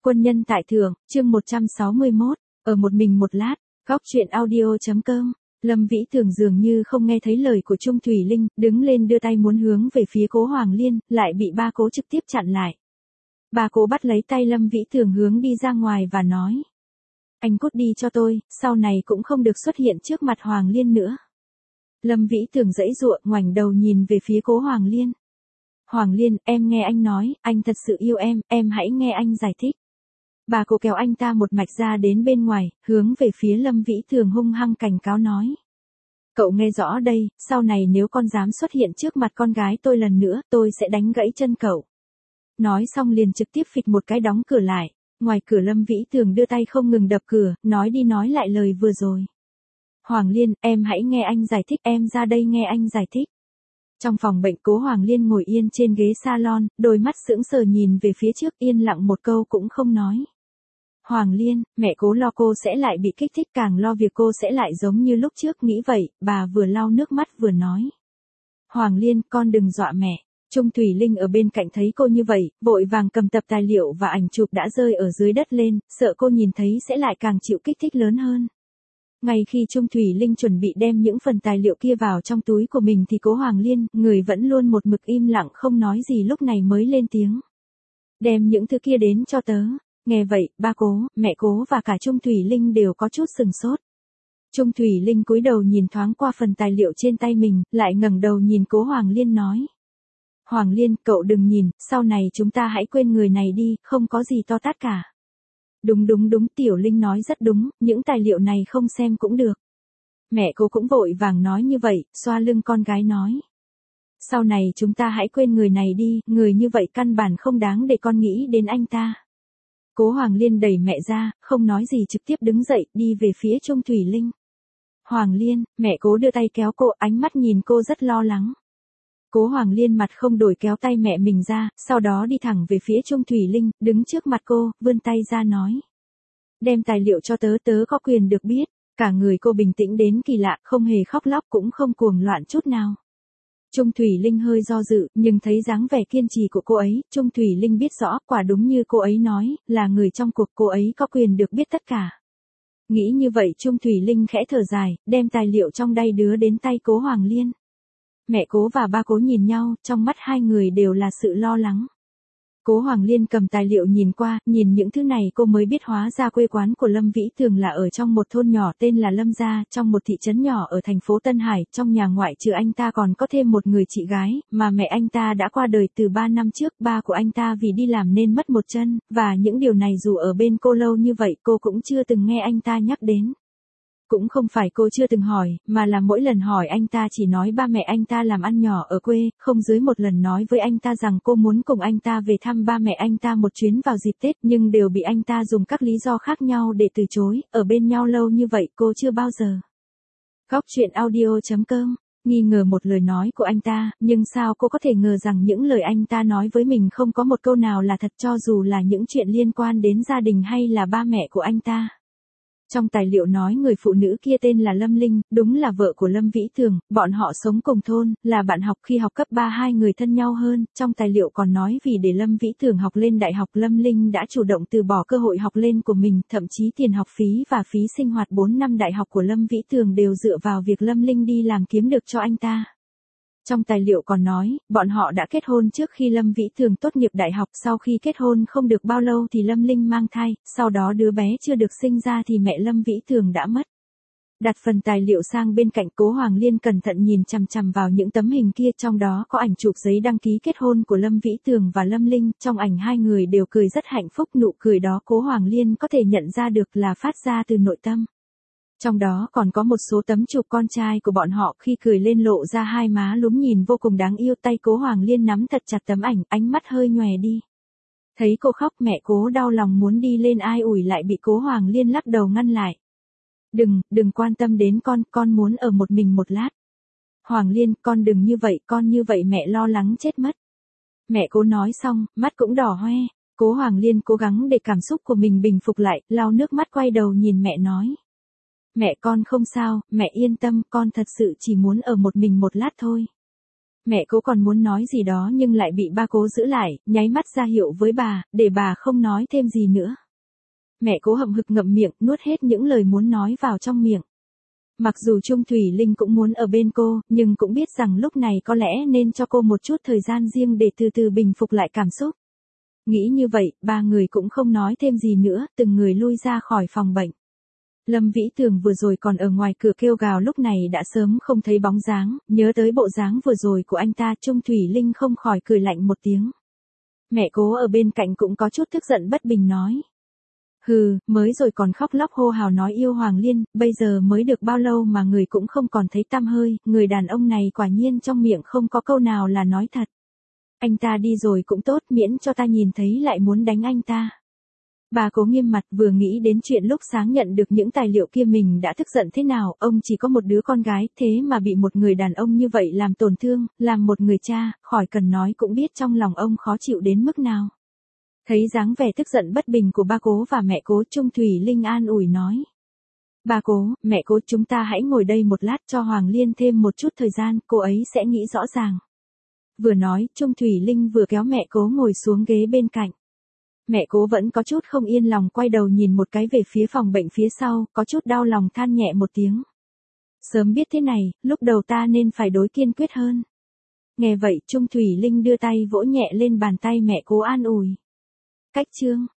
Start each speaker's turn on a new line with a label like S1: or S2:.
S1: Quân nhân tại thượng, chương 161, ở một mình một lát, góc chuyện audio.com. Lâm Vĩ Thường dường như không nghe thấy lời của Trung Thủy Linh, đứng lên đưa tay muốn hướng về phía Cố Hoàng Liên, lại bị ba Cố trực tiếp chặn lại. Ba Cố bắt lấy tay Lâm Vĩ Thường hướng đi ra ngoài và nói. Anh cút đi cho tôi, sau này cũng không được xuất hiện trước mặt Hoàng Liên nữa. Lâm Vĩ Thường giãy giụa, ngoảnh đầu nhìn về phía Cố Hoàng Liên. Hoàng Liên, em nghe anh nói, anh thật sự yêu em hãy nghe anh giải thích. Bà Cố kéo anh ta một mạch ra đến bên ngoài, hướng về phía Lâm Vĩ Thường hung hăng cảnh cáo nói. Cậu nghe rõ đây, sau này nếu con dám xuất hiện trước mặt con gái tôi lần nữa, tôi sẽ đánh gãy chân cậu. Nói xong liền trực tiếp phịch một cái đóng cửa lại, ngoài cửa Lâm Vĩ Thường đưa tay không ngừng đập cửa, nói đi nói lại lời vừa rồi. Hoàng Liên, em hãy nghe anh giải thích, em ra đây nghe anh giải thích. Trong phòng bệnh Cố Hoàng Liên ngồi yên trên ghế salon, đôi mắt sững sờ nhìn về phía trước yên lặng một câu cũng không nói. Hoàng Liên, mẹ Cố lo cô sẽ lại bị kích thích càng lo việc cô sẽ lại giống như lúc trước nghĩ vậy, bà vừa lau nước mắt vừa nói. Hoàng Liên, con đừng dọa mẹ. Trung Thủy Linh ở bên cạnh thấy cô như vậy, vội vàng cầm tập tài liệu và ảnh chụp đã rơi ở dưới đất lên, sợ cô nhìn thấy sẽ lại càng chịu kích thích lớn hơn. Ngay khi Trung Thủy Linh chuẩn bị đem những phần tài liệu kia vào trong túi của mình thì Cố Hoàng Liên, người vẫn luôn một mực im lặng không nói gì lúc này mới lên tiếng. Đem những thứ kia đến cho tớ. Nghe vậy, ba Cố, mẹ Cố và cả Trung Thủy Linh đều có chút sừng sốt. Trung Thủy Linh cúi đầu nhìn thoáng qua phần tài liệu trên tay mình, lại ngẩng đầu nhìn Cố Hoàng Liên nói. Hoàng Liên, cậu đừng nhìn, sau này chúng ta hãy quên người này đi, không có gì to tát cả. Đúng, Tiểu Linh nói rất đúng, những tài liệu này không xem cũng được. Mẹ Cô cũng vội vàng nói như vậy, xoa lưng con gái nói. Sau này chúng ta hãy quên người này đi, người như vậy căn bản không đáng để con nghĩ đến anh ta. Cố Hoàng Liên đẩy mẹ ra, không nói gì trực tiếp đứng dậy, đi về phía Trung Thủy Linh. Hoàng Liên, mẹ Cố đưa tay kéo cô, ánh mắt nhìn cô rất lo lắng. Cố Hoàng Liên mặt không đổi kéo tay mẹ mình ra, sau đó đi thẳng về phía Trung Thủy Linh, đứng trước mặt cô, vươn tay ra nói. Đem tài liệu cho tớ, tớ có quyền được biết. Cả người cô bình tĩnh đến kỳ lạ, không hề khóc lóc cũng không cuồng loạn chút nào. Trung Thủy Linh hơi do dự, nhưng thấy dáng vẻ kiên trì của cô ấy, Trung Thủy Linh biết rõ, quả đúng như cô ấy nói, là người trong cuộc cô ấy có quyền được biết tất cả. Nghĩ như vậy Trung Thủy Linh khẽ thở dài, đem tài liệu trong tay đưa đến tay Cố Hoàng Liên. Mẹ Cố và ba Cố nhìn nhau, trong mắt hai người đều là sự lo lắng. Cố Hoàng Liên cầm tài liệu nhìn qua, nhìn những thứ này cô mới biết hóa ra quê quán của Lâm Vĩ Thường là ở trong một thôn nhỏ tên là Lâm Gia, trong một thị trấn nhỏ ở thành phố Tân Hải, trong nhà ngoại trừ anh ta còn có thêm một người chị gái, mà mẹ anh ta đã qua đời từ 3 năm trước, ba của anh ta vì đi làm nên mất một chân, và những điều này dù ở bên cô lâu như vậy cô cũng chưa từng nghe anh ta nhắc đến. Cũng không phải cô chưa từng hỏi, mà là mỗi lần hỏi anh ta chỉ nói ba mẹ anh ta làm ăn nhỏ ở quê, không dưới một lần nói với anh ta rằng cô muốn cùng anh ta về thăm ba mẹ anh ta một chuyến vào dịp Tết, nhưng đều bị anh ta dùng các lý do khác nhau để từ chối, ở bên nhau lâu như vậy cô chưa bao giờ. Góc chuyện audio.com, nghi ngờ một lời nói của anh ta, nhưng sao cô có thể ngờ rằng những lời anh ta nói với mình không có một câu nào là thật cho dù là những chuyện liên quan đến gia đình hay là ba mẹ của anh ta. Trong tài liệu nói người phụ nữ kia tên là Lâm Linh, đúng là vợ của Lâm Vĩ Thường, bọn họ sống cùng thôn, là bạn học khi học cấp 3 hai người thân nhau hơn, trong tài liệu còn nói vì để Lâm Vĩ Thường học lên đại học Lâm Linh đã chủ động từ bỏ cơ hội học lên của mình, thậm chí tiền học phí và phí sinh hoạt 4 năm đại học của Lâm Vĩ Thường đều dựa vào việc Lâm Linh đi làm kiếm được cho anh ta. Trong tài liệu còn nói, bọn họ đã kết hôn trước khi Lâm Vĩ Thường tốt nghiệp đại học, sau khi kết hôn không được bao lâu thì Lâm Linh mang thai, sau đó đứa bé chưa được sinh ra thì mẹ Lâm Vĩ Thường đã mất. Đặt phần tài liệu sang bên cạnh Cố Hoàng Liên cẩn thận nhìn chằm chằm vào những tấm hình kia, trong đó có ảnh chụp giấy đăng ký kết hôn của Lâm Vĩ Thường và Lâm Linh, trong ảnh hai người đều cười rất hạnh phúc, nụ cười đó Cố Hoàng Liên có thể nhận ra được là phát ra từ nội tâm. Trong đó còn có một số tấm chụp con trai của bọn họ khi cười lên lộ ra hai má lúm nhìn vô cùng đáng yêu, tay Cố Hoàng Liên nắm thật chặt tấm ảnh, ánh mắt hơi nhòe đi. Thấy cô khóc mẹ Cố đau lòng muốn đi lên ai ủi lại bị Cố Hoàng Liên lắc đầu ngăn lại. Đừng quan tâm đến con muốn ở một mình một lát. Hoàng Liên, con đừng như vậy, con như vậy mẹ lo lắng chết mất. Mẹ Cố nói xong, mắt cũng đỏ hoe. Cố Hoàng Liên cố gắng để cảm xúc của mình bình phục lại, lau nước mắt quay đầu nhìn mẹ nói. Mẹ con không sao, mẹ yên tâm, con thật sự chỉ muốn ở một mình một lát thôi. Mẹ Cố còn muốn nói gì đó nhưng lại bị ba Cố giữ lại, nháy mắt ra hiệu với bà, để bà không nói thêm gì nữa. Mẹ Cố hậm hực ngậm miệng, nuốt hết những lời muốn nói vào trong miệng. Mặc dù Trung Thủy Linh cũng muốn ở bên cô, nhưng cũng biết rằng lúc này có lẽ nên cho cô một chút thời gian riêng để từ từ bình phục lại cảm xúc. Nghĩ như vậy, ba người cũng không nói thêm gì nữa, từng người lui ra khỏi phòng bệnh. Lâm Vĩ Tường vừa rồi còn ở ngoài cửa kêu gào lúc này đã sớm không thấy bóng dáng, nhớ tới bộ dáng vừa rồi của anh ta, Trung Thủy Linh không khỏi cười lạnh một tiếng. Mẹ Cố ở bên cạnh cũng có chút tức giận bất bình nói. Hừ, mới rồi còn khóc lóc hô hào nói yêu Hoàng Liên, bây giờ mới được bao lâu mà người cũng không còn thấy tăm hơi, người đàn ông này quả nhiên trong miệng không có câu nào là nói thật. Anh ta đi rồi cũng tốt, miễn cho ta nhìn thấy lại muốn đánh anh ta. Bà Cố nghiêm mặt, vừa nghĩ đến chuyện lúc sáng nhận được những tài liệu kia mình đã tức giận thế nào, ông chỉ có một đứa con gái, thế mà bị một người đàn ông như vậy làm tổn thương, làm một người cha, khỏi cần nói cũng biết trong lòng ông khó chịu đến mức nào. Thấy dáng vẻ tức giận bất bình của ba Cố và mẹ Cố, Trung Thủy Linh an ủi nói. Ba Cố, mẹ Cố, chúng ta hãy ngồi đây một lát cho Hoàng Liên thêm một chút thời gian, cô ấy sẽ nghĩ rõ ràng. Vừa nói, Trung Thủy Linh vừa kéo mẹ Cố ngồi xuống ghế bên cạnh. Mẹ Cố vẫn có chút không yên lòng, quay đầu nhìn một cái về phía phòng bệnh phía sau, có chút đau lòng than nhẹ một tiếng. Sớm biết thế này, lúc đầu ta nên phải đối kiên quyết hơn. Nghe vậy, Trung Thủy Linh đưa tay vỗ nhẹ lên bàn tay mẹ Cố an ủi. Cách chương